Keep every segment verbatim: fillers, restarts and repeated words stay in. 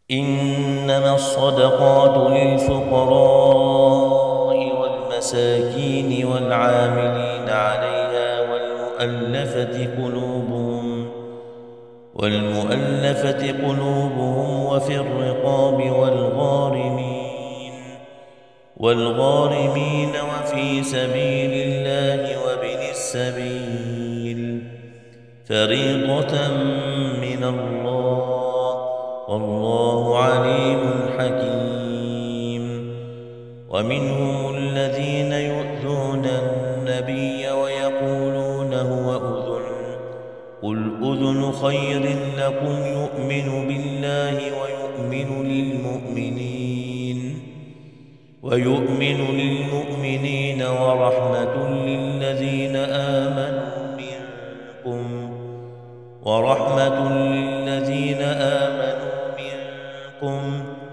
إنما الصدقات للفقراء والمساكين والعاملين عليها والمؤلفة قلوبهم والمؤلفة قلوبهم وفي الرقاب والغارمين والغارمين وفي سبيل الله وابن السبيل فريضة من الله والله عليم حكيم. ومنهم الذين يؤذون النبي ويقولون هو أذن قل أذن خير لكم يؤمن بالله ويؤمن للمؤمنين ويؤمن للمؤمنين ورحمة للذين آمنوا منكم ورحمة للذين آمنوا منكم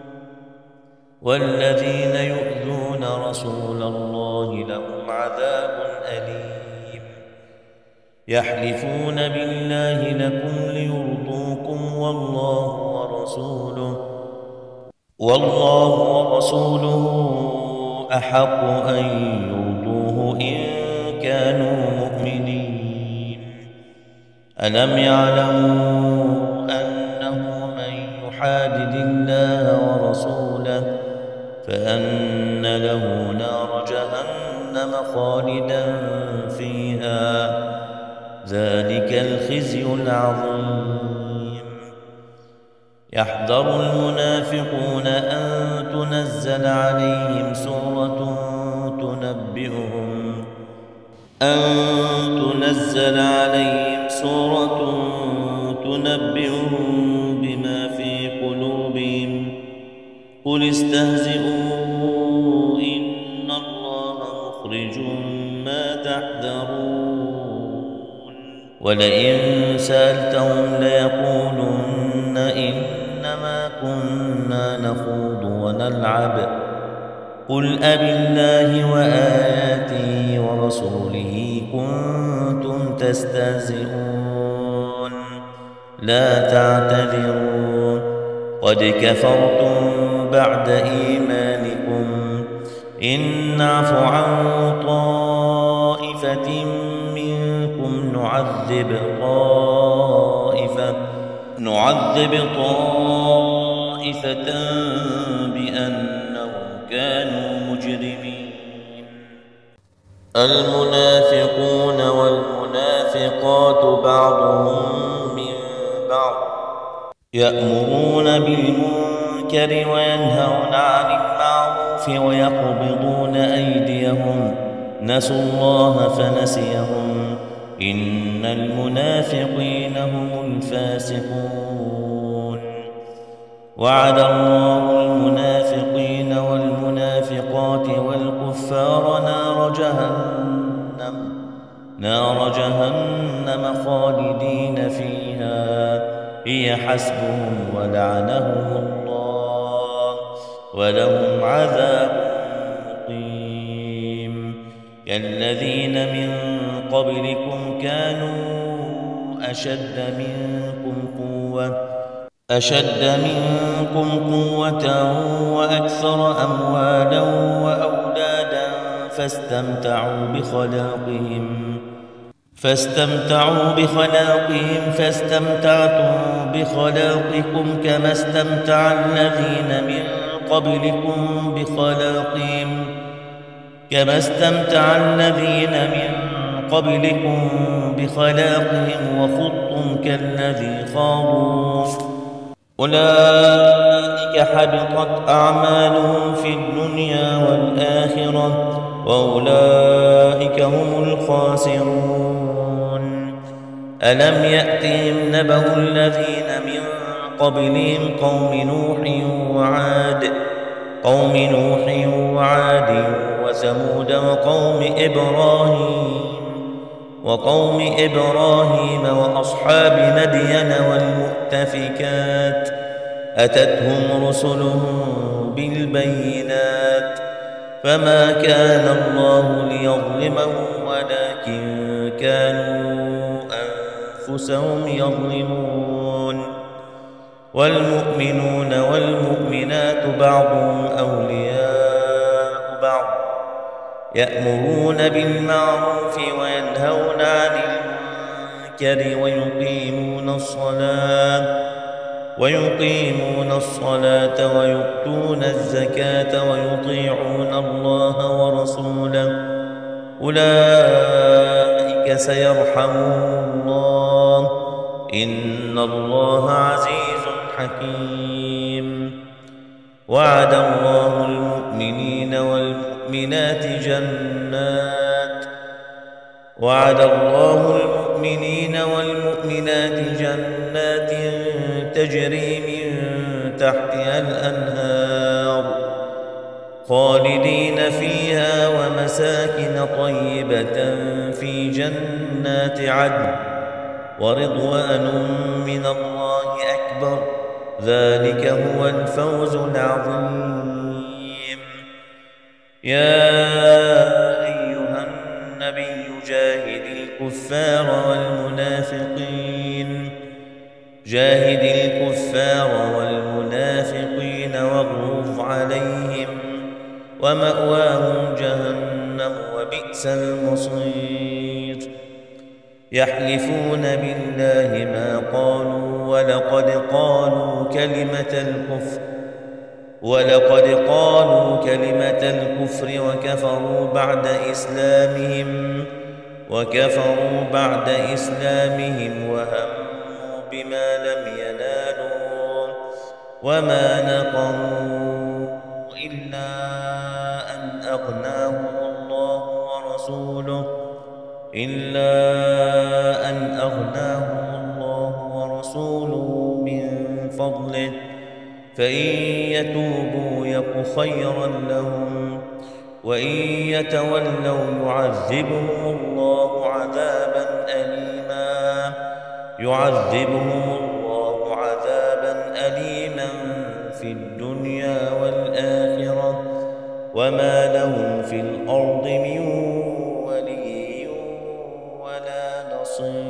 والذين يؤذون رسول الله لهم عذاب أليم. يحلفون بالله لكم ليرضوكم والله ورسوله والله ورسوله أحق أن يرضوه إن كانوا مؤمنين. ألم يعلموا أنه من يحادد الله ورسوله فأن له نار جهنم خالدا فيها ذلك الخزي العظيم. يحذر المنافقون أن تنزل عليهم سورة تنبئهم أن تنزل عليهم سورة تنبئهم بما في قلوبهم قل استهزئوا إن الله مخرج ما تحذرون. ولئن سألتهم ليقولن إنما كنا نخوض ونلعب قل أبالله وآياته ورسوله كنتم تستهزئون لا تعتذروا قد كفرتم بعد إيمانكم إن نعف عن طائفة منكم نعذب طائفة نعذب طائفة بأنهم كانوا مجرمين. المنافقون والمنافقات بعضهم من بعض يأمرون بالمنكر وينهون عن المعروف ويقبضون أيديهم نسوا الله فنسيهم إن المنافقين هم الفاسقون. وعد الله المنافقين والمنافقات والكفار نار جهنم نار جهنم خالدين فيها هي حسبهم ولعنهم الله ولهم عذاب مقيم. كالذين من قبلكم كانوا أشد منكم قوة أشد منكم قوة وأكثر أموالا وأولادا فاستمتعوا بخلاقهم فاستمتعوا بخلاقهم فاستمتعتم بخلاقكم كما استمتع الذين من قبلكم بخلاقهم كما استمتع الذين من قبلكم بخلاقهم وخضتم كالذي خاضوا أولئك حبطت أعمالهم في الدنيا والآخرة وأولئك هم الخاسرون. ألم يأتهم نبأ الذين من قبلهم قوم نوح وعاد قوم نوح وعاد وثمود وقوم إبراهيم وقوم إبراهيم وأصحاب مدين والمؤتفكات أتتهم رسلهم بالبينات فما كان الله ليظلمهم ولكن كانوا أنفسهم يظلمون. والمؤمنون والمؤمنات بعضهم أولياء بعض يأمرون بالمعروف وينهون عن المنكر ويقيمون الصلاة ويقيمون الصلاة ويؤتون الزكاة ويطيعون الله ورسوله أولئك سيرحمهم الله إن الله عزيز حكيم. وعد الله المؤمنين والمؤمنات جنات وعد الله المؤمنين والمؤمنات جنات تجري من تحتها الأنهار خالدين فيها ومساكن طيبة في جنات عدن ورضوان من الله أكبر ذلك هو الفوز العظيم. يا أيها النبي جاهد الكفار والمنافقين جاهد الكفار والمنافقين واغلظ عليهم ومأواهم جهنم وبئس المصير. يحلفون بالله ما قالوا ولقد قالوا كلمة الكفر ولقد قالوا كلمة الكفر وكفروا بعد إسلامهم وكفروا بعد إسلامهم وهموا بما لم ينالوا وما نقموا إلا أن أغناهم الله ورسوله إلا أن أغناهم الله ورسوله من فضله فإن يتوبوا يك خيرا لهم وإن يتولوا يعذبهم الله عذابا أليما يعذبهم الله عذابا أليما في الدنيا والآخرة وما لهم في الأرض من ولي ولا نصير.